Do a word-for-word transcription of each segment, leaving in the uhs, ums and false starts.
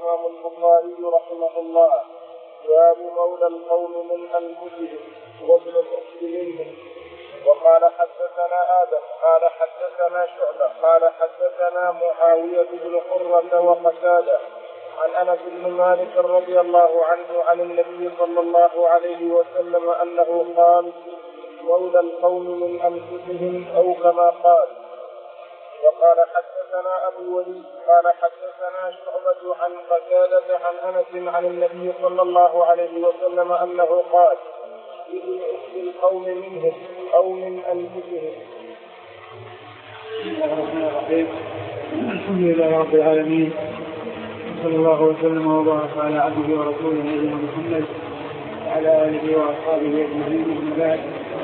الإمام البخاري رحمه الله: باب مولى القوم من أنفسهم وابن الأخت منهم. وقال حدثنا آدم قال حدثنا شعبة قال حدثنا معاوية بن قرة وقتادة عن أنس بن مالك رضي الله عنه عن النبي صلى الله عليه وسلم أنه قال: مولى القوم من أنفسهم، أو كما قال. وقال حدثنا أبو وليد قال حدثنا شعبة عن قتادة عن أنس عن النبي صلى الله عليه وسلم أنه قال: ابن أخت القوم منهم أو من أنفسهم. بسم الله الرحمن الرحيم. الحمد لله رب العالمين، صلى الله وسلم وبارك على عبده ورسوله نبينا محمد وعلى آله وأصحابه أجمعين. أما بعد،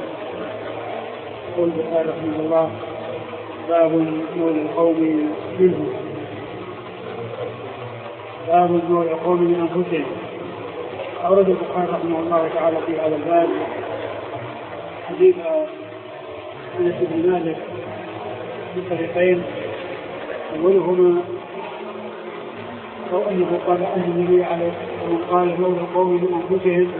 يقول البخاري رحمه الله: باب مولى القوم منهم. باب مولى القوم من أنفسهم. أورد البخاري رحمه الله تعالى في هذا الباب حديث أنس بن مالك بطريقين، أولهما أو أنه قال أن النبي عليه الصلاة والسلام قال: مولى القوم من أنفسهم،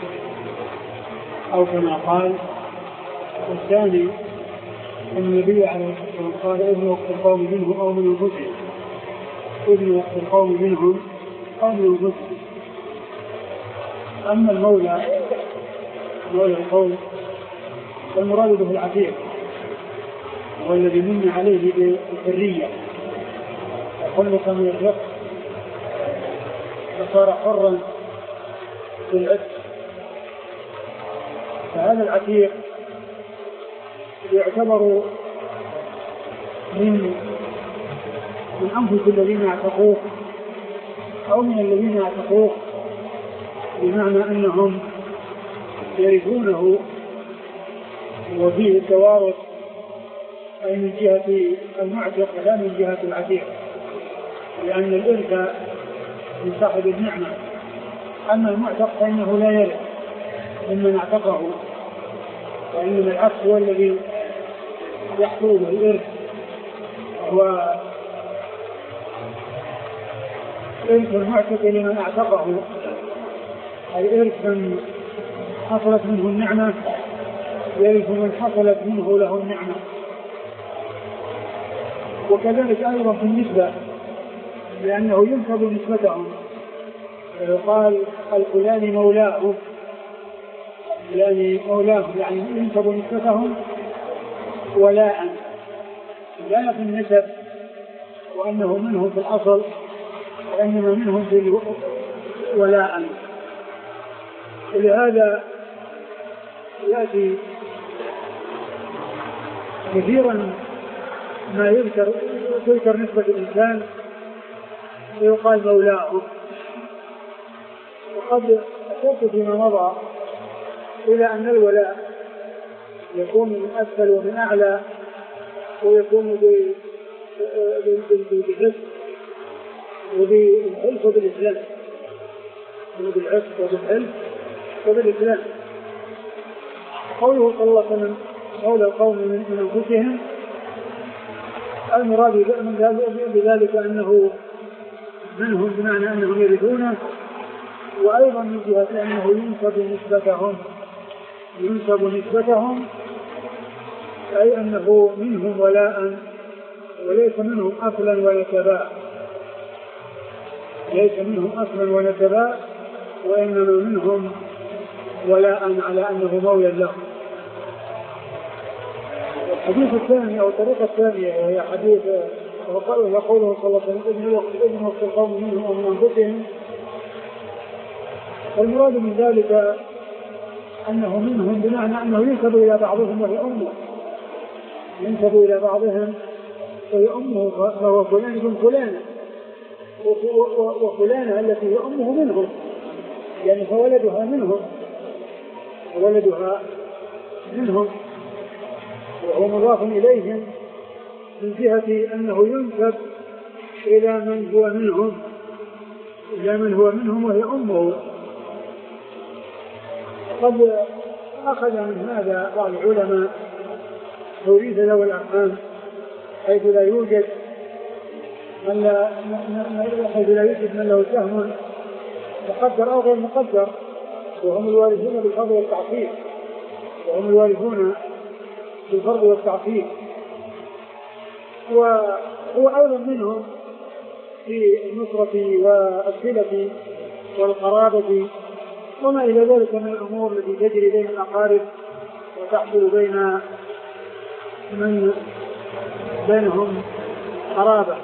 أو كما قال. والثاني أن النبي عليه الصلاة والسلام قال: ابن أخت القوم منهم أو من أنفسهم، ابن أخت القوم منهم أو من أنفسهم. أما المولى مولى القوم فالمراد به العتيق، هو الذي من عليه بالحرية وخلق من الرق فصار حرا في العتق. فهذا العتيق يعتبر من من أنفس الذين اعتقوه أو من الذين اعتقوه، بمعنى أنهم يرثونه وفيه التوارث، أي من جهة المعتق لا من جهة العتيق، لأن الإرث من صاحب النعمة. أما المعتق فإنه لا يرث ممن اعتقه، وإنما العكس هو الذي يحصل به الإرث، هو إرث المعتق لمن اعتقه، أي إرث من حصلت منه النعمة يرث من حصلت منه له النعمة. وكذلك أيضا في النسبة، لأنه ينسب نسبتهم، يقال الفلاني مولاه، الفلاني مولاه يعني ينسب نسبتهم ولاء، لا في النسب وأنه منهم في الأصل، وإنما منهم في ولاء. ولهذا يأتي كثيرا ما يذكر تذكر نسبة الإنسان ويقال مولاه. وقد أشرت فيما مضى إلى أن الولاء يكون من أسفل ومن أعلى، ويكون بالحس وبالحلف وبالإسلام، وبالحس وبالحلف وبالإسلام. قوله صلى الله عليه وسلم: مولى القوم من أنفسهم، المراد بذلك أنه منهم بمعنى أنهم يرثونه، وأيضا من جهة أنه ينسب نسبتهم ينسب نسبتهم أي أنه منهم ولاء، وليس منهم أصلا ولا تباء، ليس منهم أصلا ولا تباء، وإنما منهم ولاء على أنه مولى لهم. الحديث الثاني أو الطريقة الثانية وهي حديث وقوله صلى الله عليه وسلم: ابن أخت القوم منهم أو من أنفسهم. والمراد من ذلك أنه منهم بمعنى أنه ينسب إلى بعضهم وهي أمه، ينسب إلى بعضهم وهي أمه، فهو فلان بن فلانة، وفلانة التي هي أمه منهم، يعني فولدها منهم ولدها منهم، وهو مضاف إليهم من جهة أنه ينسب إلى من هو منهم إلى من هو منهم وهي أمه. قد أخذ من هذا بعض العلماء توريث ذوي الأرحام، حيث لا يوجد من لا حيث لا يوجد من له سهم مقدر أو غير مقدر، وهم الوارثون بالفرض والتعصيب، وهم الوارثون بالفرض والتعصيب، وهو أولى منهم في النصرة والصلة والقرابة وما إلى ذلك من الأمور التي تجري بين الأقارب وتحصل بين من بينهم قرابة.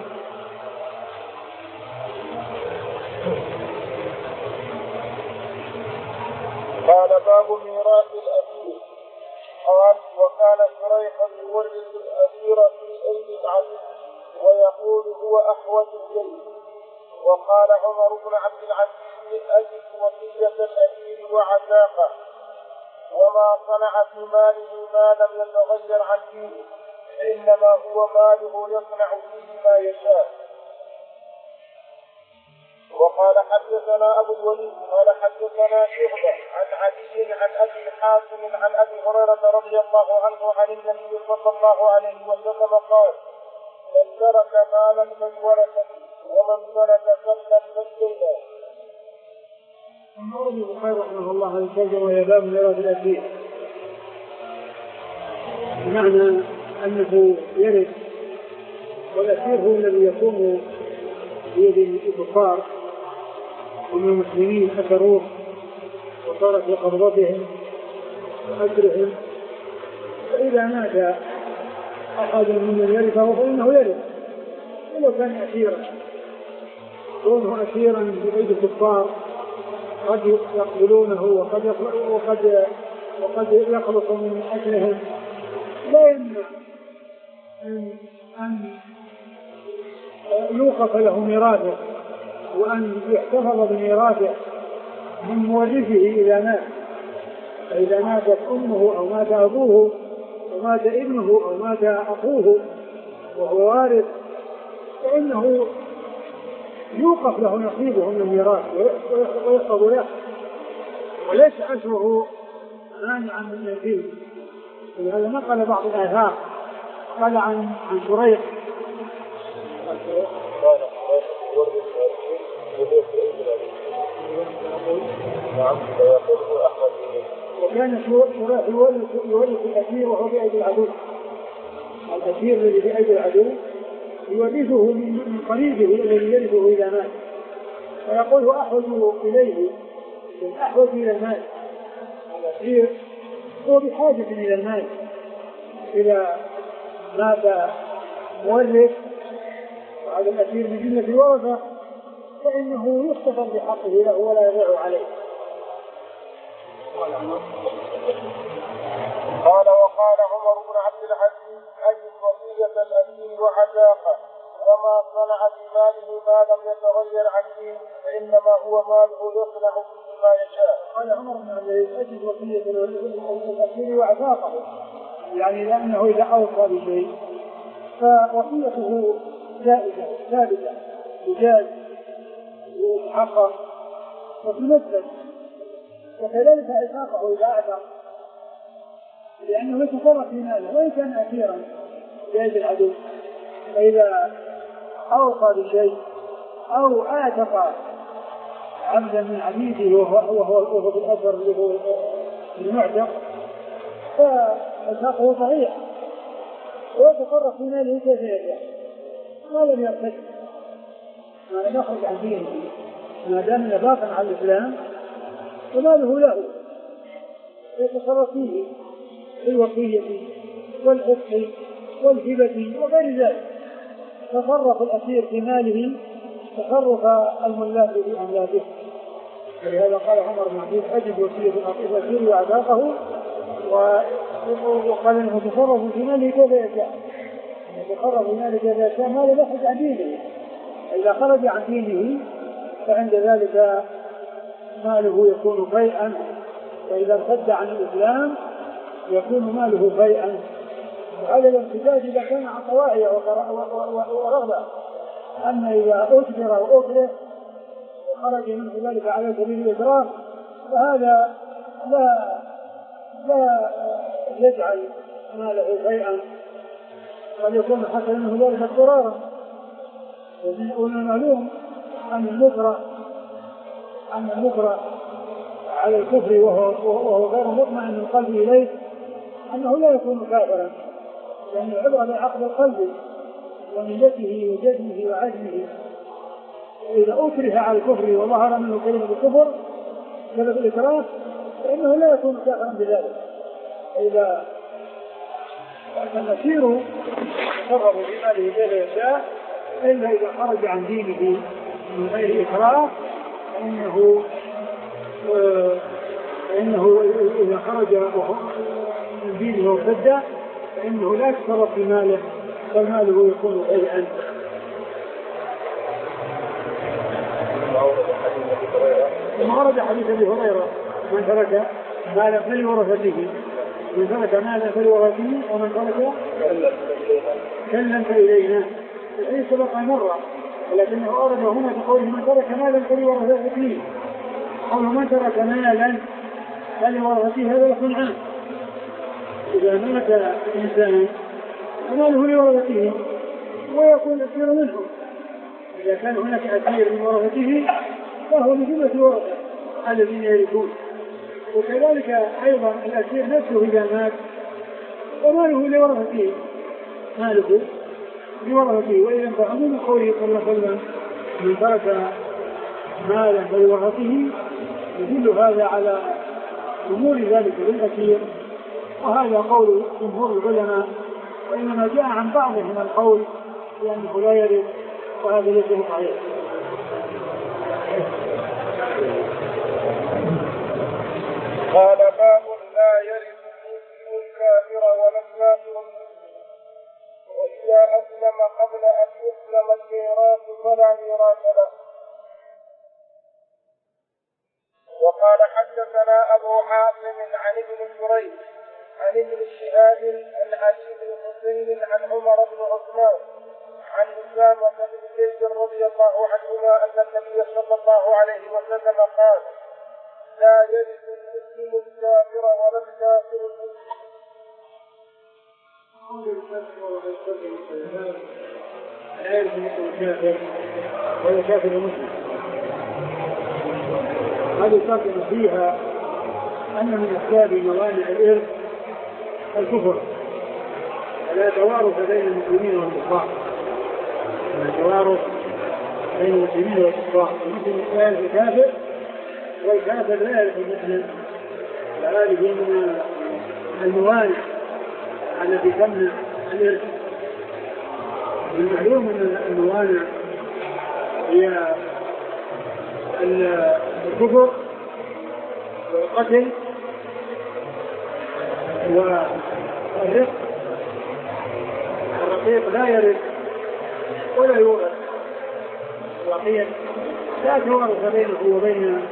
قال باب ميراث الأسير. قال وكان شريح يورث الأسير في أيدي العبيد ويقول هو أحوج إليه. وقال عمر بن عبد العزيز أجد وصية الأسير وعتاقه وما صنع في ماله ما لم يتغير عن دينه فإنما هو ماله يصنع فيه ما يشاء. وقال حدثنا أبو الوليد قال حدثنا شعبة عن علي عن أبي حاتم عن أبي هريرة رضي الله عنه عن النبي صلى الله عليه وسلم قال من ترك مالا فلورثه ومن ترك كلا فالدينا. ثم أورد البخاري رحمه الله هذه الترجمة وهي باب ميراث الأسير، بمعنى أنه يرث، والأسير هو الذي يقوم بيد الكفار ومن المسلمين أسروه وصارت لقبضتهم وأسرهم، فإذا مات أحد من يرثه فإنه يرث ولو كان أسيرا، كونه أسيرا بأيدي الكفار قد يقبلونه وقد وقد وقد يخلص من أجلهم، لا يمنع أن أن يوقف له ميراثه وأن يحتفظ بميراثه من مورثه إذا مات. فإذا ماتت أمه أو مات أبوه أو مات ابنه أو مات أخوه وهو وارث فإنه يوقف له نصيبه من الميراث ويحفظ له، وليس أجره مانعا من الدين. ولهذا نقل بعض الآثار قال عن عن شريح وكان شريح يورث الأسير وهو بأيدي العدو، الأسير الذي بأيدي العدو يورثه من قريبه الذي يرثه إلى مات، فيقول أحوج إليه، أحوج إلى المال. الأسير هو بحاجة إلى المال، إذا مات مورث وهذا الأسير من جملة الورثة فإنه يحتفظ بحقه له ولا يضيع عليه. قال وقال عمر بن عبد العزيز أجد وصية الأسير وعتاقه وما صنع بماله ما لم يتغير عن دينه فإنما هو ماله يصنع فيه ما يشاء. قال عمر بن عبد العزيز أجد وصية الأسير وعتاقه، يعني لأنه إذا أوصى بشيء فوصيته جائزة ثابتة بجاز وحقا وتنفذ، وكذلك عتاقه إذا أعتق لأنه يتصرف في ماله وإن كان أسيرا بيد العدو، فإذا أوصى بشيء أو أعتق عبدا من عبيده وهو وهو بالأثر اللي هو المعتق فعتاقه صحيح ويتصرف في ماله كيف يشاء ما لم يرتد، ما لم يخرج عن دينه، ما دام باقا على الإسلام فماله له يتصرف فيه في الوصية والحق والهبة وغير ذلك. تصرف الأسير في ماله تصرف الملاك في أملاكه، ولهذا قال عمر بن عبد العزيز أجد وصية الأسير وعتاقه، وقال انه يتصرف في ماله كيف يشاء، يتصرف في ماله كيف يشاء ما لم يخرج عن دينه، إذا خرج عن دينه فعند ذلك ماله يكون فيئا، فإذا ارتد عن الإسلام يكون ماله فيئا. وهذا الامتداد إذا كان عن طواعية ورغبة، أما إذا أجبر وأكره وخرج منه ذلك على سبيل الإكراه فهذا لا لا يجعل ماله فيئا، بل يكون حصل منه ذلك اضطرارا. ومن المعلوم أن المكره أن المكره على الكفر وهو, وهو غير مطمئن القلب إليه أنه لا يكون كافرا، لأن العبرة بعقد القلب ونيته وجزمه وعزمه. إذا أكره على الكفر وظهر منه كلمة الكفر سبب الإكراه فإنه لا يكون كافرا بذلك. إذا المسير يقرب بماله كيف يشاء إلا إذا خرج عن دينه من غير إكراه فإنه فإنه إذا خرج من دينه وارتد فإنه لا يتصرف في ماله بل ماله يكون شيئا. ثم ورد حديث أبي هريرة من ترك مالا فلورثته من ترك مالا فلورثته ومن ترك كلا فإلينا. الحديث سبق مرة ولكنه أورد هنا بقوله من ترك مالا فلورثته. قوله من ترك مالا فلورثته هذا يكون عام. إذا مات إنسان فماله لورثته ويكون أسير منه. إذا كان هناك أسير من ورثته فهو لجملة ورثة الذين يرثون. وكذلك أيضا الأسير نفسه إذا مات وماله لورثته ماله لورثته. وإذا فعموم قوله صلى الله عليه وسلم من ترك مالا فلورثته يدل هذا على أمور ذلك للأسير، وهذا قول جمهور العلماء، وإنما جاء عن بعضهم القول لأنه لا يرث وهذا ليس صحيح. قال باب لا يرث المسلم الكافر ولا الكافر المسلم، وإذا أسلم قبل أن يسلم الميراث فلا ميراث له. وقال حدثنا أبو عاصم عن ابن جريج عن ابن شهاب عن علي بن حسين عن عمر بن عثمان عن أسامة بن زيد رضي الله عنهما أن النبي صلى الله عليه وسلم قال لا يرث المسلم الكافر ولا الكافر المسلم. لا يرث المسلم الكافر ولا الكافر المسلم. هذه الفرق فيها أن من أسباب موانع الإرث الكفر، لا توارث بين المسلمين والكفار، لا توارث بين المسلمين والكفار. المسلم لا يرث الكافر والكافر لا يرث المسلم، فهذه من الموانع التي تمنع الإرث. المعلوم أن الموانع هي الكفر والقتل والرق. الرقيق لا يرث ولا يورث، الرقيق لا توارث بينه وبين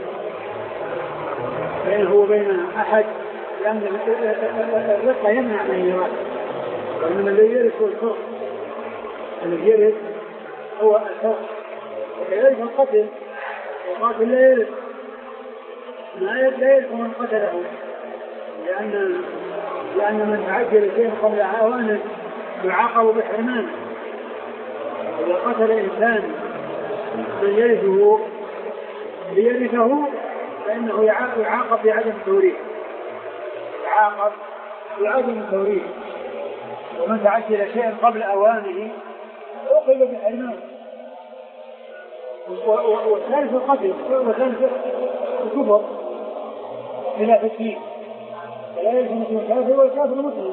بينه وبين أحد، لأن الرق يمنع من الميراث، وإنما الذي يرث هو الحر، الذي يرث هو الحر. وكذلك القتل، القاتل لا يرث، لا يرث من قتله، لأن لأن من تعجل شيئا قبل عوانه يعاقب بحرمانه. إذا قتل إنسان من يرثه ليرثه فإنه يعاقب بعدم التوريث، يعاقب بعدم التوريث. ومن تعجل شيئا قبل أوانه عوقب بحرمانه. والثالث القتل والثالث الكفر بلا تكفير، فلا يلزم المسلم الكافر والكافر المسلم.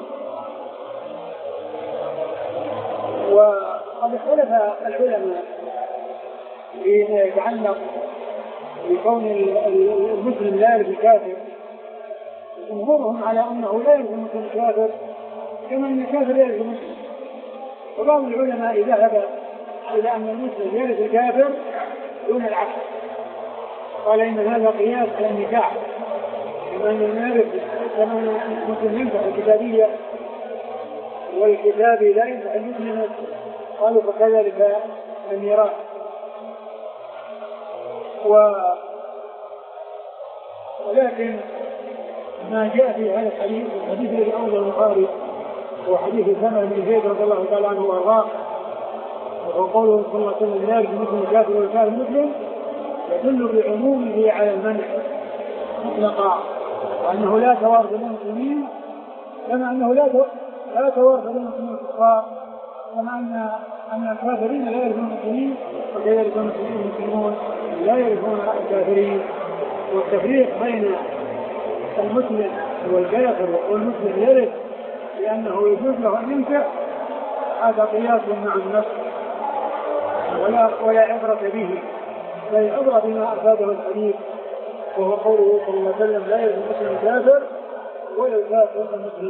وقد اختلف العلماء فيما يتعلق بكون المسلم لا يرث الكافر. جمهورهم على انه لا يرث المسلم الكافر كما ان الكافر لا يرث المسلم. وبعض العلماء ذهب الى ان المسلم يرث الكافر دون العكس، قال ان هذا قياس على النكاح، كما ان يرث كما المسلم ينفع الكتابيه والكتاب لا ينفع المسلم، قالوا فكذلك الميراث. و... ولكن ما جاء في هذا الحديث الحديث الذي أورده البخاري هو حديث أسامة بن زيد رضي الله تعالى عنه وأرضاه، وقوله صلى الله عليه وسلم لا يجوز مسلم الكافر والكافر مسلم يدل بعمومه على المنع مطلقا، وأنه لا توارث بين المسلمين كما أنه لا لا توارث بين المسلمين الكفار، كما أن أن الكافرين لا يرثون المسلمين وكذلك المسلمون لا يرثون الكافرين. والتفريق بين المسلم والكافر والمسلم يرث لأنه يجوز له أن ينكح هذا قياس مع النص ولا ولا عبرة به، بل عبرة بما أفاده الحديث وهو قوله صلى الله عليه وسلم لا يرث المسلم الكافر ولا الكافر المسلم.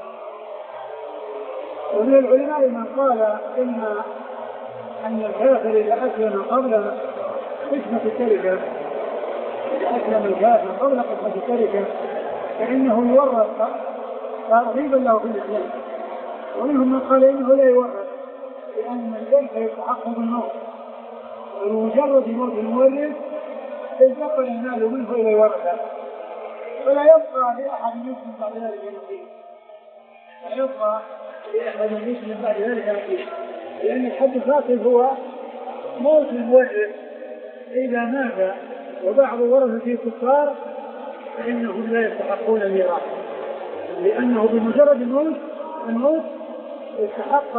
ومن العلماء من قال إن أن الكافر إذا أسلم قبل قسمة التركة إذا أسلم الكافر قبل قسمة التركة فإنه يورث ترغيبا له في الإسلام. ومنهم من قال إنه لا يورث لأن الإرث يتحقق بالموت، وبمجرد موت المورث انتقل المال منه إلى الورثة فلا يبقى لأحد مسلم بعد ذلك نصيب، لا يبقى لأحد مسلم بعد ذلك نصيب، لأن الحد الفاصل هو موت المورث. إذا مات وبعض ورثته كفار فإنهم لا يستحقون الميراث، لأنه بمجرد الموت الموت يستحق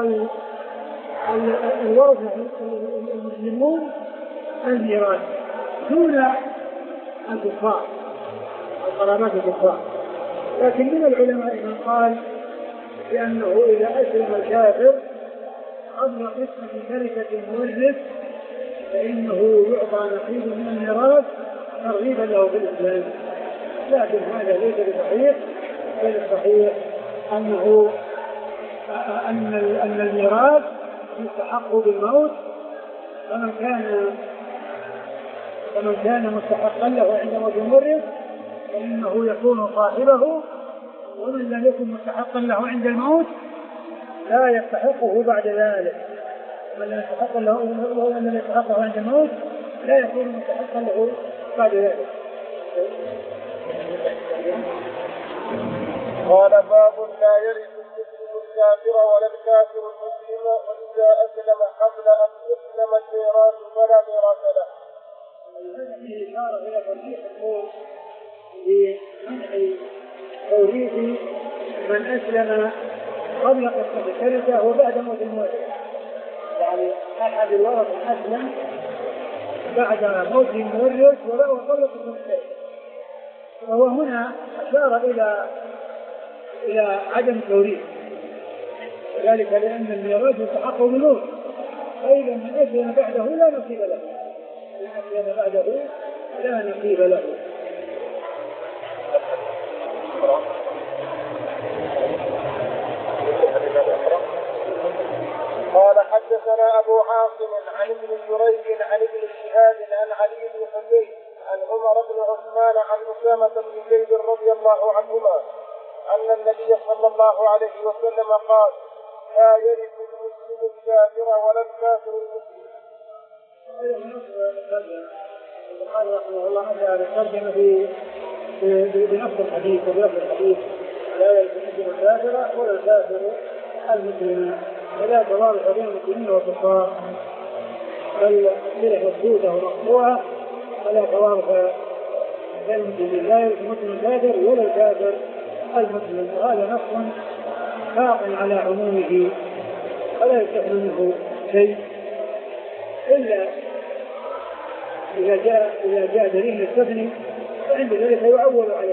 الورثة المسلمون الميراث دون الكفار القرابات الكفار. لكن من العلماء من قال بأنه إذا أسلم الكافر قبل قسمة تركة المورث فإنه يعطى نصيب من الميراث ترغيبا له في الإسلام. لكن هذا ليس بصحيح، بل الصحيح أنه أن أن الميراث يستحق بالموت، فمن كان فمن كان مستحقا له عند موت المورث فإنه يكون صاحبه، ومن لم يكن مستحقا له عند الموت لا يستحقه بعد ذلك. من لم يستحق له ومن لم يستحقه عند الموت لا يكون مستحقا له بعد ذلك. قال باب لا يرث المسلم الكافر ولا الكافر المسلم وإذا أسلم قبل أن يسلم الميراث فلا ميراث له. هذا فيه إشارة إلى ترجيح الأمور بمنع توريث من أسلم قبل قسمة التركة وبعد موت المورث. يعني أحد الورثة أسلم بعد موت المورث وقبل قسمة التركة، وهو هنا أشار إلى إلى عدم التوريث، ذلك لأن الميراث يستحق بالموت، فإذا من أسلم بعده لا نصيب له، من أسلم بعده لا نصيب له. قال حدثنا أبو عاصم عن ابن جريج عن ابن شهاب عن علي بن حميد عن عمر بن عثمان عن أسامة بن زيد رضي الله عنهما أن النبي صلى الله عليه وسلم قال لا يرث المسلم الكافر ولا الكافر المسلم. قال رحمه الله تعالى ترجم بنفس الحديث وبنفس الحديث لا يرث المسلم الكافر ولا الكافر المسلم، ولا توارث بين المسلمين والكفار، بل صلح مسدودة ومقطوعة ولا توارث بين المسلمين، لا يرث المسلم الكافر ولا الكافر المسلم. وهذا نص باق على عمومه ولا يستثنى منه شيء إلا إذا جاء إذا جاء دليل يستثني فعند ذلك يعول عليه.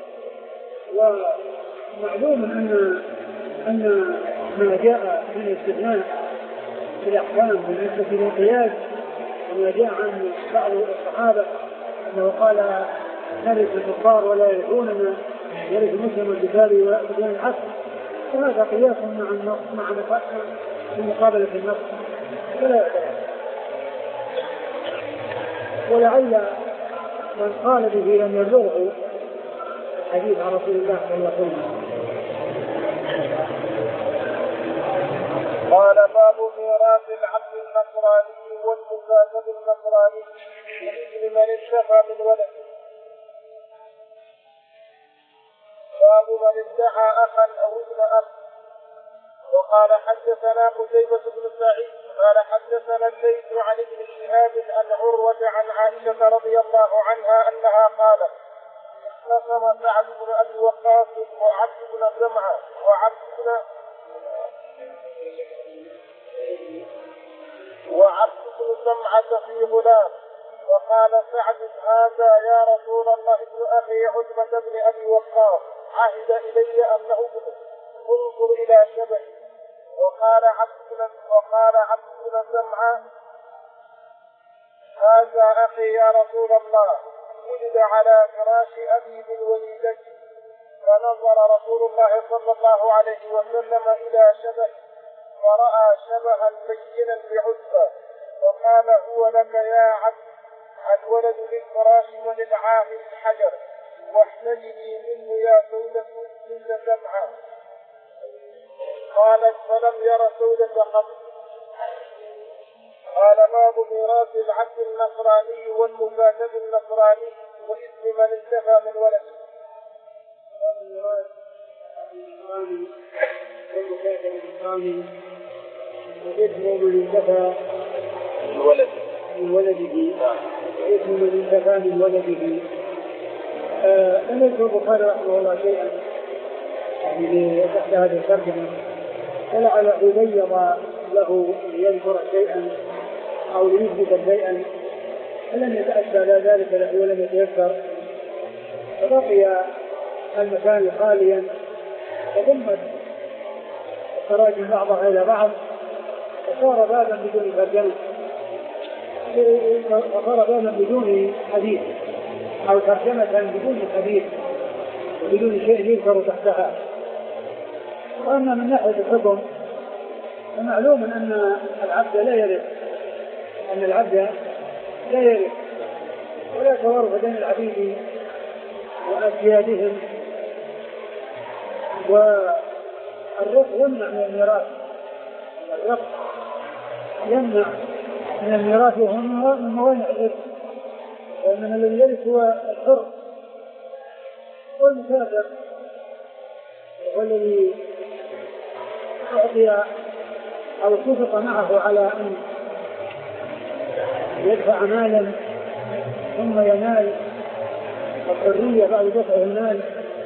ومعلوم أن أن ما جاء من الاستثناء في الأحكام بالنسبة للقياس وما جاء عن بعض الصحابة أنه قال نرث الكفار ولا يرثوننا يرث المسلم الكتابي وبدون العكس، وهذا قياس مع النص مع مقابلة النص فلا يعتبر. ولعل من قال به لم يبلغه الحديث عن رسول الله صلى الله عليه وسلم. قال باب ميراث العبد النصراني والمكاتب النصراني لمن اشتفى من ولده. باب من ادعى اخا او ابن اخ وقال حدثنا قتيبة بن سعيد قال حدثنا الليث عن ابن شهاب عن عروة عن عائشة رضي الله عنها أنها قالت اختصم سعد بن أبي وقاص وعبد بن زمعة وعبد بن وعبد بن زمعة في غلام، وقال سعد هذا يا رسول الله ابن أخي عتبة بن أبي وقاص عهد إلي أنه انظر إلى شبهه. وقال عبد بن وقال عبد بن زمعة هذا أخي يا رسول الله ولد على فراش أبي بالوليدة. فنظر رسول الله صلى الله عليه وسلم إلى شبهه فرأى شبها بينا بعتبة، وقال هو لك يا عبد الولد للفراش وللعاهل الحجر، واحتجني منه يا سودة بنت زمعة. قالت فلم ير سودة قط. قال باب ميراث العبد النصراني والمكاتب النصراني واسم من انتفى من ولده. ميراث النصراني والمكاتب النصراني واسم من انتفى من ولده من ولده واسم من انتفى من ولده. لم يذكر البخاري رحمه الله شيئا يعني تحت هذه الترجمة، ولعله يبيض له ليذكر شيئا أو ليثبت شيئا، فلم يتأتى لا ذلك له ولم يتيسر، فبقي المكان خاليا وضمت التراجم بعضها إلى بعض وصار بابا بدون ترجمة، وصار بابا بدون حديث أو ترجمة بدون حديث وبدون شيء يذكر تحتها. وأما من ناحية الحكم فمعلوم أن العبد لا يرث أن العبد لا يرث ولا توارث بين العبيد وأسيادهم، والرق يمنع من الميراث الرق يمنع من الميراث وهو من موانع الرق، ومن الذي يرث هو الحر والمكافر والذي أعطي أو اتفق معه على أن يدفع مالا ثم ينال الحرية بعد دفع المال،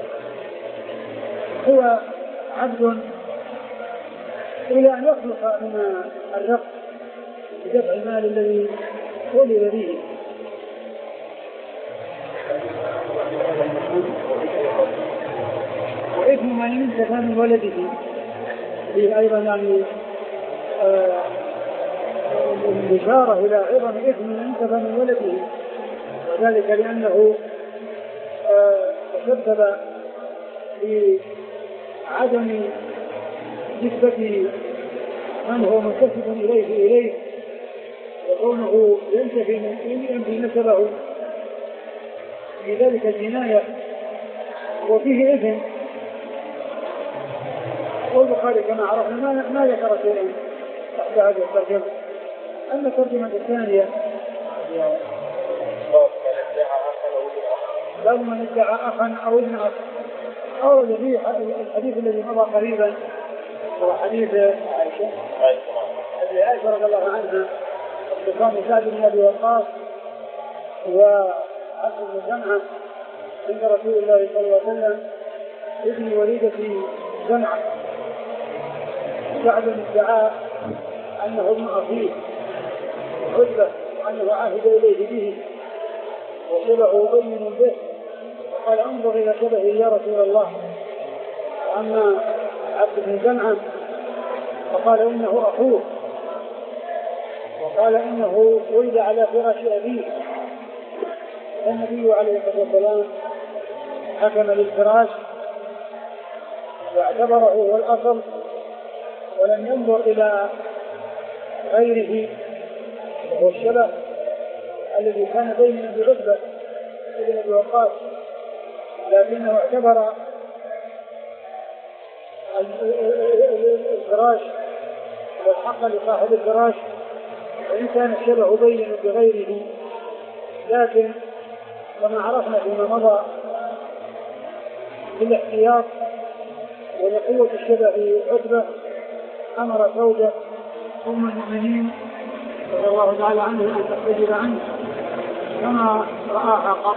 هو عبد إلى أن يخلص من الرق بدفع المال الذي ولد به. وإثم من انتفى من ولده فيه أيضا يعني آه الإشارة إلى عظم إثم من انتفى من ولده، وذلك لأنه آه تسبب في عدم نسبة من هو منتسب إليه إليه، وكونه ينتفي من ينفي نسبه في ذلك الجناية وفيه إثم. والبخاري كما عرفنا ما, ما ذكر شيئا تحت هذه الترجمة. أما الترجمة الثانية باب من ادعى أخا أو ابن أخ، أو الحديث الذي مضى قريبا هو حديث عائشة عائشة رضي الله عنها اختصام سعد بن أبي وقاص وعبد بن زمعة عند رسول الله صلى الله عليه وسلم ابن وليدة زمعة. سعد ادعى أنه ابن أخيه عتبة وأنه عهد إليه به وشبهه بين به، وقال انظر إلى شبهه يا رسول الله. وأما عبد بن زمعة فقال إنه أخوه، وقال إنه ولد على فراش أبيه. النبي عليه الصلاة والسلام حكم للفراش واعتبره هو الأصل ولم ينظر إلى غيره وهو الشبه الذي كان بينه بعتبة بن أبي وقاص، لكنه اعتبر الفراش والحق لصاحب الفراش وإن كان الشبه بين بغيره. لكن كما عرفنا فيما مضى بالاحتياط ولقوة الشبه عتبة أمر زوجة أم المؤمنين رضي الله تعالى عنه أن تحتجب عنه كما رآها قط.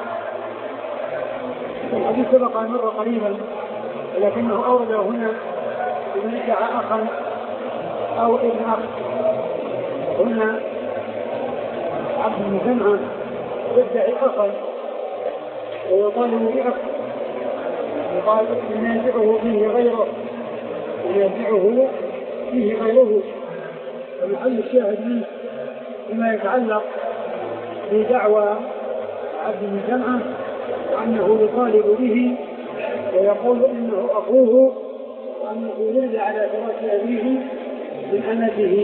الحديث سبق أن مر قريبا ولكنه أورده هنا لمن ادعى أخا أو ابن أخ. هنا عبد بن جمعة يدعي أخا ويطالب بأخ يقال ينازعه فيه غيره ينازعه فيه غيره. ومحل الشاهد منه بما يتعلق بدعوى عبد بن جمعة وأنه يطالب به ويقول إنه أخوه وأنه ولد على فراش أبيه من أمته.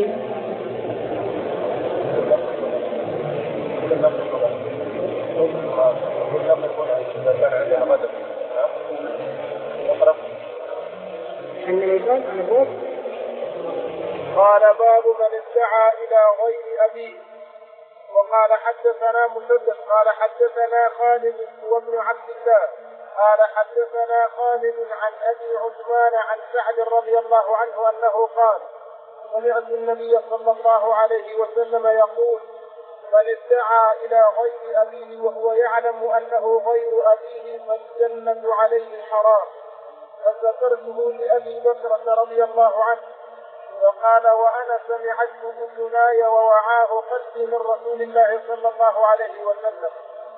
قال باب من ادعى إلى غير أبيه. وقال حدثنا مسدد قال حدثنا خالد وابن عبد الله قال حدثنا خالد عن أبي عثمان عن سعد رضي الله عنه أنه قال سمعت النبي صلى الله عليه وسلم يقول من ادعى إلى غير أبيه وهو يعلم أنه غير أبيه فالجنة عليه حرام. فذكرته لأبي بكر رضي الله عنه وقال وأنا سمعته أذناي ووعاه قلبي من رسول الله صلى الله عليه وسلم.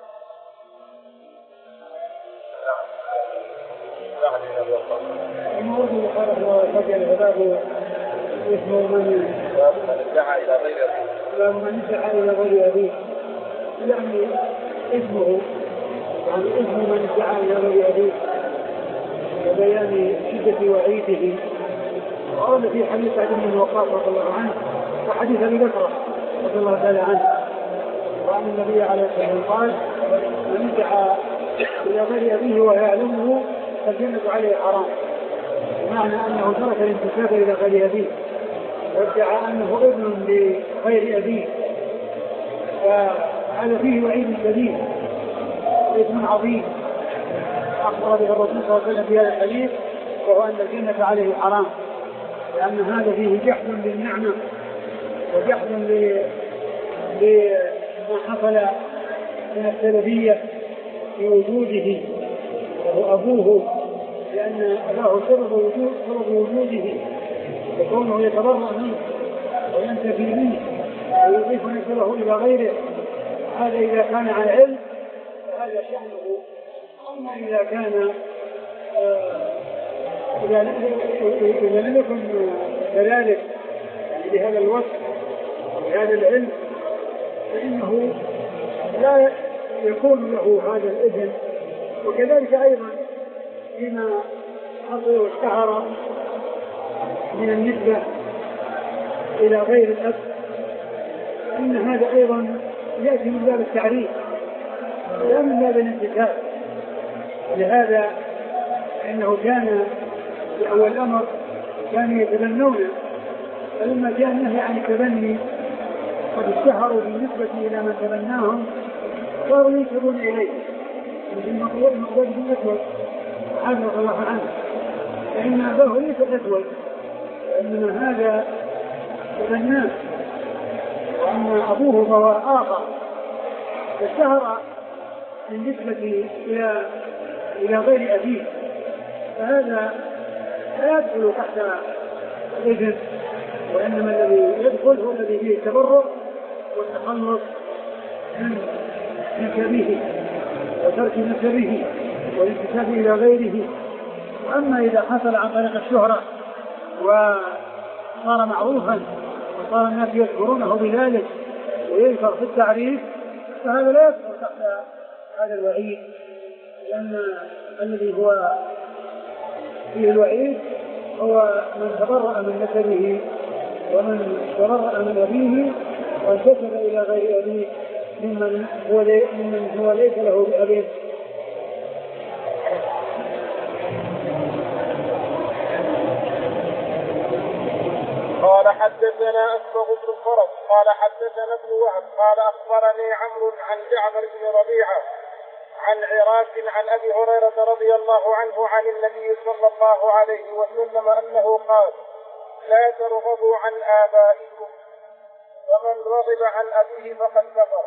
المورد قال الله فجأة باب اسمه من ادعى إلى غير أبيه من ادعى إلى غير أبيه يعني اسمه يعني اسم من ادعى إلى غير أبيه وبيان شدة وعيده. وقال في حديث سعد بن وقاص رضي الله عنه وحديث ابي بكر رضي الله تعالى عنه وعن النبي عليه الصلاه والسلام قال من ادعى الى غير ابيه ويعلمه فالجنه عليه حرام. بمعنى انه ترك الانتساب الى غير ابيه وادعى انه ابن لغير ابيه فهذا فيه وعيد شديد واسم عظيم اخبر به الرسول صلى الله عليه وسلم في هذا الحديث وهو ان الجنه عليه حرام لأن هذا فيه جحد للنعمة وجحد لما حصل من السببية في وجوده وهو أبوه لأن أباه سبب وجود سبب وجوده وكونه يتبرأ منه وينتفي منه ويضيف نسبه إلى غيره. هذا إذا كان عن علم فهذا شأنه. أما إذا كان آه إذا لم يكن كذلك يعني بهذا الوصف وبهذا العلم فإنه لا يكون له هذا الإذن. وكذلك أيضا فيما حصل واشتهر من النسبة إلى غير الأب فإن هذا أيضا يأتي من باب التعريف لا من باب الانتساب. لهذا إنه كان في أول الأمر كانوا يتبنون فلما جاء النهي عن التبني قد اشتهروا بالنسبة إلى من تبناهم صاروا ينسبون إليه مثل المقداد بن الأسود رضي الله عنه فإن أباه ليس الأسود وإنما هذا تبناه وأما أبوه فهو آخر فاشتهر بالنسبة إلى إلى غير أبيه فهذا لا يدخل تحت الإذن. وإنما الذي يدخل هو الذي فيه التبرع والتخلص من نسبه وترك نسبه والانتساب إلى غيره. وأما إذا حصل عن طريق الشهرة وصار معروفا وصار الناس يذكرونه بذلك ويذكر في التعريف فهذا لا يدخل تحت هذا الوعيد. لأن الذي هو فيه الوعيد هو من تبرأ من نسبه ومن تبرأ من أبيه وانتسب إلى غير أبيه ممن هو, لي ممن هو ليس له بأبيه. قال حدثنا أسبغ بن الفرج قال حدثنا ابن وهب قال أخبرني عمرو عن جعفر بن ربيعة عن عراك عن أبي هريرة رضي الله عنه عن النبي صلى الله عليه وسلم أنه قال لا ترغبوا عن آبائكم ومن رغب عن أبيه فقد كفر.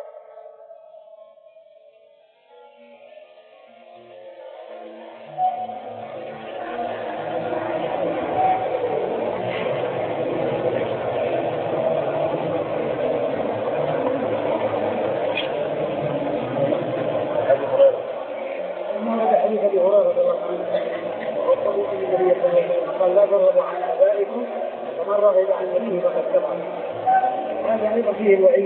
قال لا ترغبوا عن آبائكم ومن رغب عن أبيه فقد كفر. هذا أيضا فيه الوعيد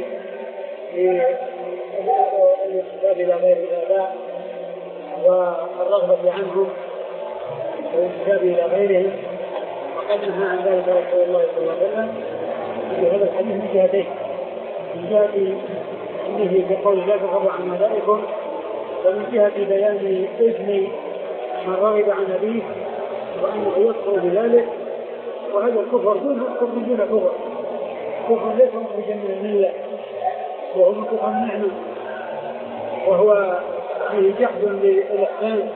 للانتساب إلى غير الآباء والرغبة عنهم والانتساب إلى غيرهم، وقد نهى عن ذلك رسول الله صلى الله عليه وسلم في هذا الحديث من جهتين: من جهة أنه بقول لا ترغبوا عن آبائكم، ومن جهة بيان إذن من رغب عن أبيه وأنه يكفر بذلك. وهذا الكفر دون كفر دون كفر، كفر ليس مخرجا من الملة، وهو من كفر النعمة، وهو فيه جحد للإحسان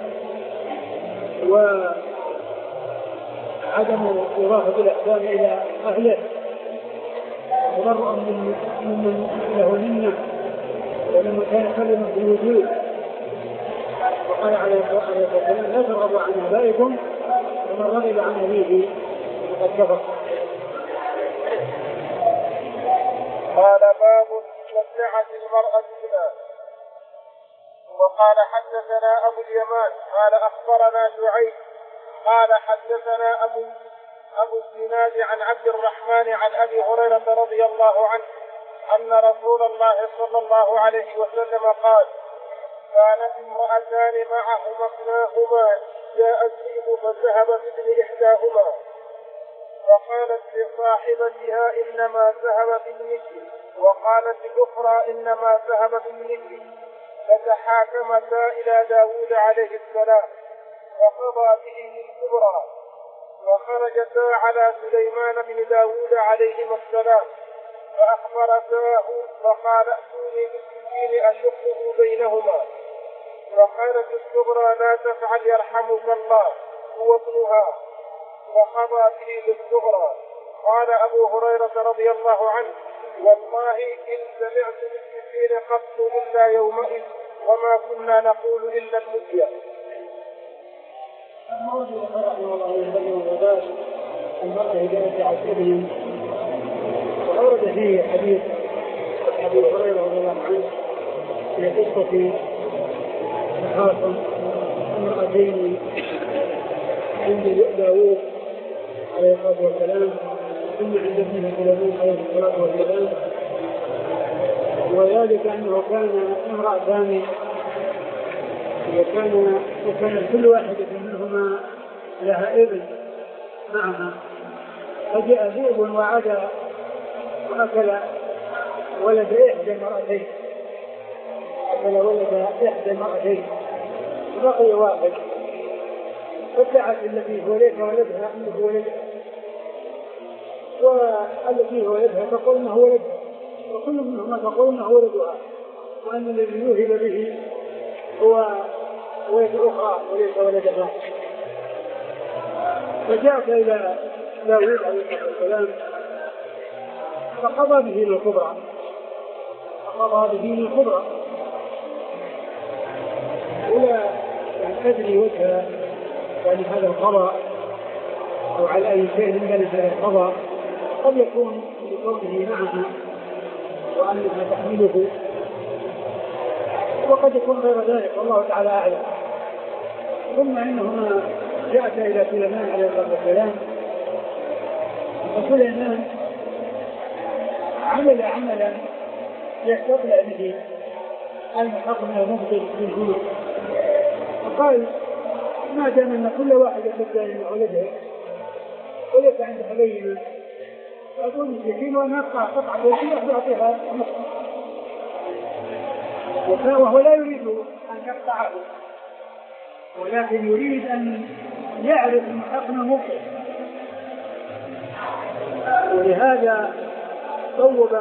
وعدم إضافة الإحسان إلى أهله، تبرؤا ممن له منه ومن كان كلمة بالوجود. وقال عليه الصلاة والسلام لا ترغبوا عن آبائكم ومن رغب عن أبيه فقد كفر. قال باب شجعت المرأة بنا. وقال حدثنا أبو اليمان قال أخبرنا شعيب قال حدثنا أبو أبو الزناد عن عبد الرحمن عن أبي هريرة رضي الله عنه أن رسول الله صلى الله عليه وسلم قال: كانت امرأتان معهما ابناهما جاء الذئب فذهب بابن إحداهما وقالت لصاحبتها إنما ذهب بابنك، وقالت الأخرى إنما ذهب بابنك، فتحاكمتا إلى داود عليه السلام فقضى به الكبرى، وخرجتا على سليمان بن داود عليهما السلام فأخبرتاه فقال: ائتوني بالسكين أشقه بينهما. فقالت الصغرى: لا تفعل يرحمك الله، هو ابنها، وقضى به للصغرى. قال أبو هريرة رضي الله عنه: والله إن سمعت بالسكين قط إلا يومئذ وما كنا نقول إلا المدية. الموضوع رحمه الله ينبغي وباش المرأة إذا عسرهم، وأورد فيه حديث أبي هريرة رضي الله عنه في قصة خاصة امرأتين عند داوود عليه الصلاة والسلام ثم عند ابنه سليمان عليه الصلاة والسلام، وذلك أنه كان امرأة ثانية وكان وكان كل واحدة منهما لها ابن معها، فجاء ذئب وعاد وأكل ولد إحدى المرأتين أكل ولد إحدى المرأتين وبقي واحد، فادعت التي هو ليس ولدها أنه ولدها، والتي هو ولدها تقول أنه ولدها، وكل منهما تقول أنه ولدها، وأن الذي يوهب به هو ولد أخرى وليس ولدها. فجاءت إلى داود عليه الصلاة والسلام فقضى به للكبرى فقضى به للكبرى ولا يعني أدري وجه يعني هذا القضاء أو على أي شيء من هذا القضاء، قد يكون لكونه معها وأنها تحمله، وقد يكون غير ذلك والله تعالى أعلم. ثم إنهما جاءت إلى سليمان عليه الصلاة والسلام، وسليمان عمل عملا يستطيع به أن يحقنا مبطل في الجنود، فقال: ما دام أن كل واحد يبدأ من ولده وليس عندها بينة فأقول مسكين وأن أقطع قطعة بينة أعطيها نصف، وهو لا يريد أن يقطعه ولكن يريد أن يعرف من حقنا مبطل، ولهذا صوب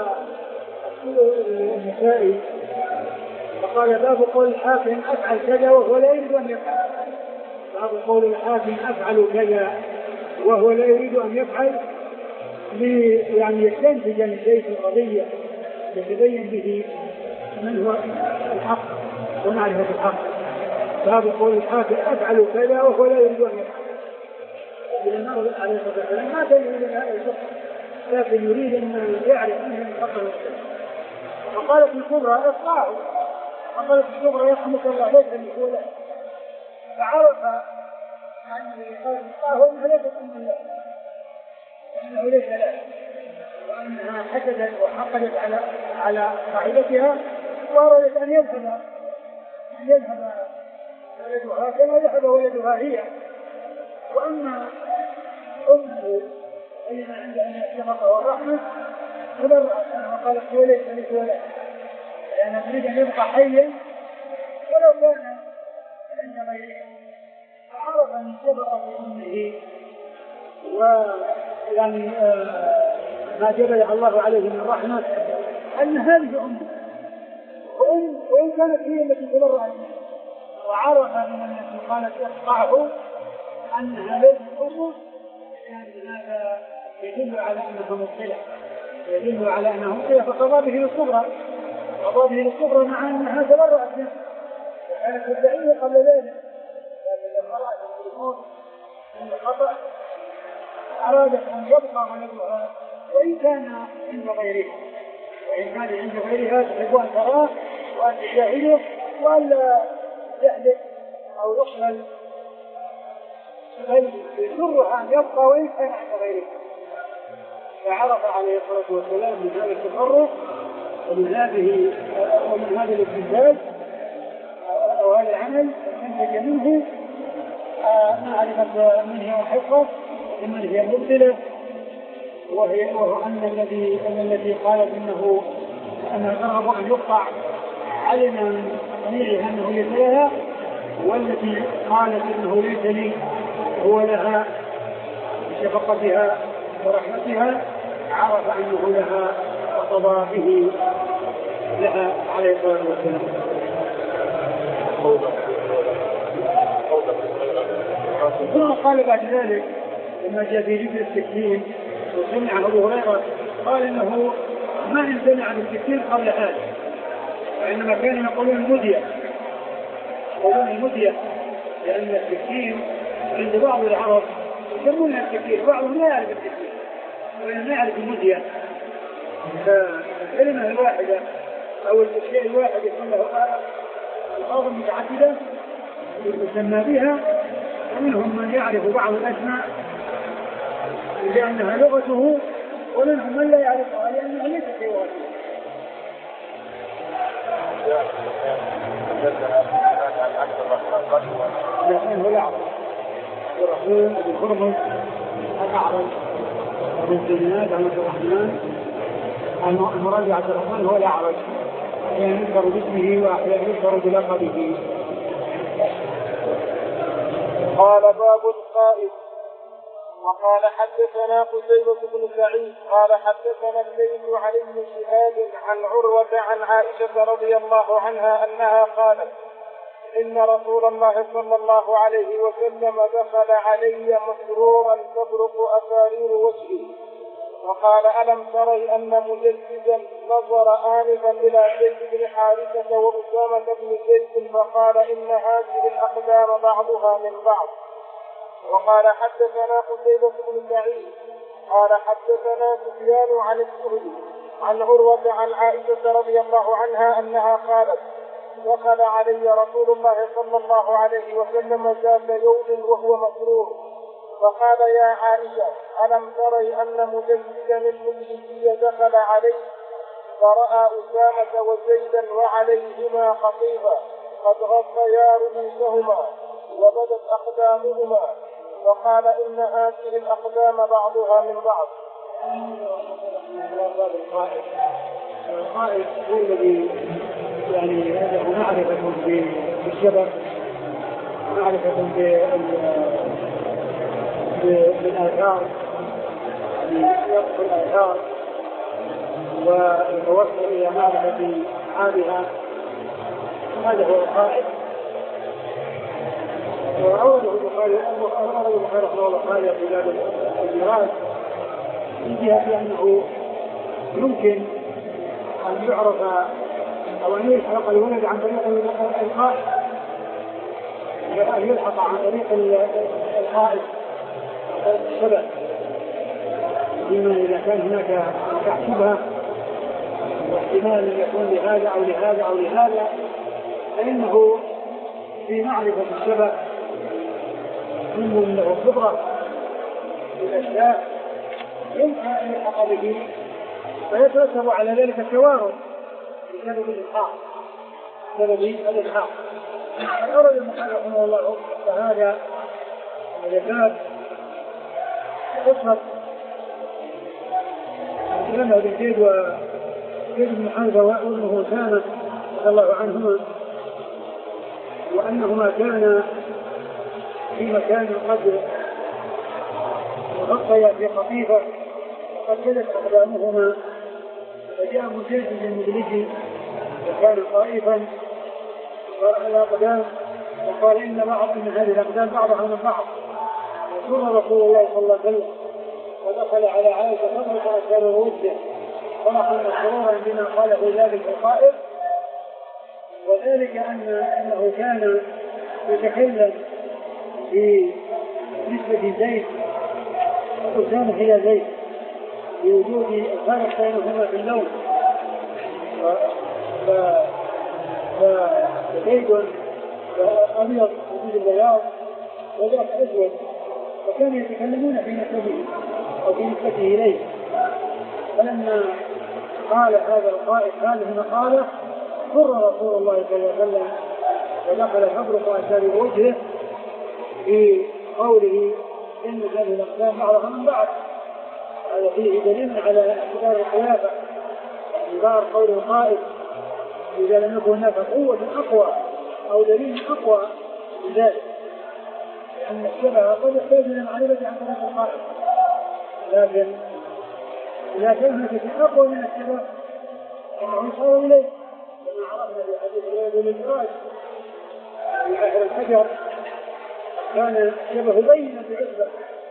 النسائي فقال: باب قول الحاكم أفعل كذا وهو لا يريد أن يفعل، باب قول الحاكم أفعل كذا وهو لا يريد أن يفعل، يعني يستنتج الشيء في القضية يتبين به من هو الحق ومعرفة الحق. فهذا يقول الحاكم أفعل كذا وهو لا يريد أن يفعل. النبي عليه الصلاة والسلام ما كان يريد هذا الشخص لكن يريد أن يعرف أنه الحق والسلام. وقالت الكبرى اصلعوا، وقالت الكبرى يرحمك الله ليس لك. فعرف أنه قال الله أنها ليست من الله، أنه ليس له، وأنها حسدت وحقدت على على صاحبتها وأرادت أن يذهب أن يذهب ولدها كما ذهب ولدها هي. وأما أمه أين عندها الشفقة والرحمة تبرأت عنها وقالت وليس لك ولد، لأن تريد أن يبقى حيا ولو كان عند غيره. فعرف من شفقة أمه ويعني ما جبل الله عليه من رحمة أن هذه أمه، وإن, وإن كانت هي التي تبرأت منه. وعرف من التي قالت اقطعه أنها ليست أمه، لأن هذا يدل على أنها مبطلة، يدل على أنها مبطلة. فقضى به للصغرى، قضى به للصغرى مع أنها تبرأت منه وكانت تدعيه قبل ذلك. لكن لما رأت الأمور من الخطأ أرادت أن يبقى ولدها وإن كان عند غيرها، وإن كان عند غيرها تحب أن تراه وأن تشاهده وألا يحدث أو يقبل، بل يسرها أن يبقى وإن كان عند غيرها. فعرف عليه الصلاة والسلام من هذا التفرق ومن هذه ومن هذا الاستنتاج أو هذا العمل استنتج منه معرفة من هي الحقة ومن هي المبطلة، وهي وهو أن الذي أن التي قالت إنه أنا أرغب أن يقطع علم من صنيعها أنه ليس لها، والتي قالت إنه ليس لي هو لها بشفقتها ورحمتها، عرف أنه لها وقضى به لها عليه الصلاة والسلام. ثم قال بعد ذلك لما جاء في ذكر السكين وسمع أبو هريرة قال إنه ما امتنع بالسكين قبل هذا، وإنما كانوا يقولون المدية، يقولون المدية لأن السكين عند بعض العرب يسمونها السكين، بعضهم لا يعرف السكين وإنما يعرف المدية. فالكلمة الواحدة أو الشيء الواحد يكون له ألفاظ متعددة يسمى بها، ومنهم من يعرف بعض الأسماء لأنها لغته، ومنهم من لا يعرفها لأنها ليست لغته. لكن هو الأعرج الرحمن بن هرمز الأعرج بن سليمان عن عبد الرحمن المراد عبد الرحمن هو الأعرج، أحيانا يذكر باسمه وأحيانا يذكر بلقبه. قال باب القائد. وقال حدثنا قتيبة بن سعيد قال حدثنا الليث عن ابن شهاب عن عروة عن عائشة رضي الله عنها أنها قالت إن رسول الله صلى الله عليه وسلم دخل علي مسرورا تبرق أسارير وجهه وقال ألم تري أن مجددا نظر آنفا إلى زيد بن حارثة وأسامة بن زيد فقال إن هذه الأقدام بعضها من بعض. وقال حدثنا قتيبة بن سعيد قال حدثنا سفيان عن الزهري عن عروة عن عائشة رضي الله عنها أنها قالت دخل علي رسول الله صلى الله عليه وسلم ذات يوم وهو مسرور فقال يا عائشة ألم تري أن مجددا المجدي دخل علي فرأى أسامة وزيدا وعليهما خطيبا قد غطيا رؤوسهما وبدت أقدامهما فقال إن هذه الأقدام بعضها من بعض. القائد القائد هو الذي يعني له معرفة بالشبك، معرفة بالآثار، يقف الآثار ويتوصل إلى معرفة حالها، هذا هو القائد. وأورده البخاري أورده البخاري رحمه الله تعالى في باب الميراث من جهة أنه يمكن أن يعرف أو أن يلحق الولد عن طريق الإلقاء، أن يلحق عن طريق القائد الشبه، بما إذا كان هناك شبهة واحتمال أن يكون لهذا أو لهذا أو لهذا، فإنه في معرفة الشبه ممن له خبرة بالأشياء يمكن أن يلحق به، فيترتب على ذلك التوارث بسبب الإلحاق بسبب الإلحاق. أرد المحرر رحمه الله فهذا الباب قصة كلام ابن زيد وزيد بن حارثة وابنه أسامة رضي الله عنهما، وأنهما كانا في مكان قد غطيا في قطيفة وقد جلت أقدامهما، فجاء مجاهد المدلجي وكان خائفا وراء الأقدام وقال إن بعض من هذه الأقدام بعضها من بعض، وسر رسول الله صلى الله عليه وسلم ودخل على عائشة فضلت أثار وجهه فرحا مسرورا بما قال في ذلك الخائف، وذلك أن أنه كان يتكلم في نسبة زيد وأسامة إلى زيد بوجود الفارق بينهما في اللون، فزيد أبيض وجود البياض وذاك أسود، وكانوا يتكلمون في نسبه أو في نسبته إليه. فلما قال هذا القائد هذه المقالة سر رسول الله صلى الله عليه وسلم ودخل حبرق أثار وجهه في قوله إن هذه الأقدام بعضها من بعض. هذا فيه دليل على اعتبار الخلافة، اعتبار قول القائد إذا لم يكن هناك قوة أقوى أو دليل أقوى من ذلك، أن الشبه قد يحتاج إلى معرفة عن طريق القائد، لكن إذا كان هناك أقوى من الشبه فإنه يشار إليه، كما عرفنا في حديث الولد والإدراج في آخر الحجر كان شبه بين بعزبة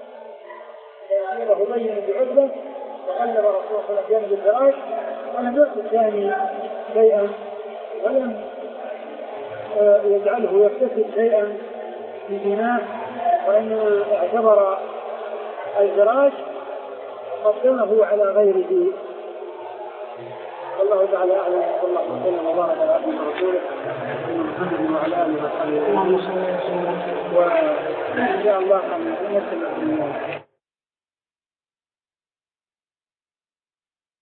شبه بين بعزبة وقلب رسول الله صلى الله عليه وسلم بالفراش ولم يأخذ الثاني شيئا ولم يجعله يكتسب شيئا في دينه، وإنما اعتبر الفراش قدمه على غيره. والله تعالى أعلم. صلى الله عليه وسلم وبارك على عبده ورسوله محمد وعلى آله وصحبه وسلم، وإن شاء الله نسأل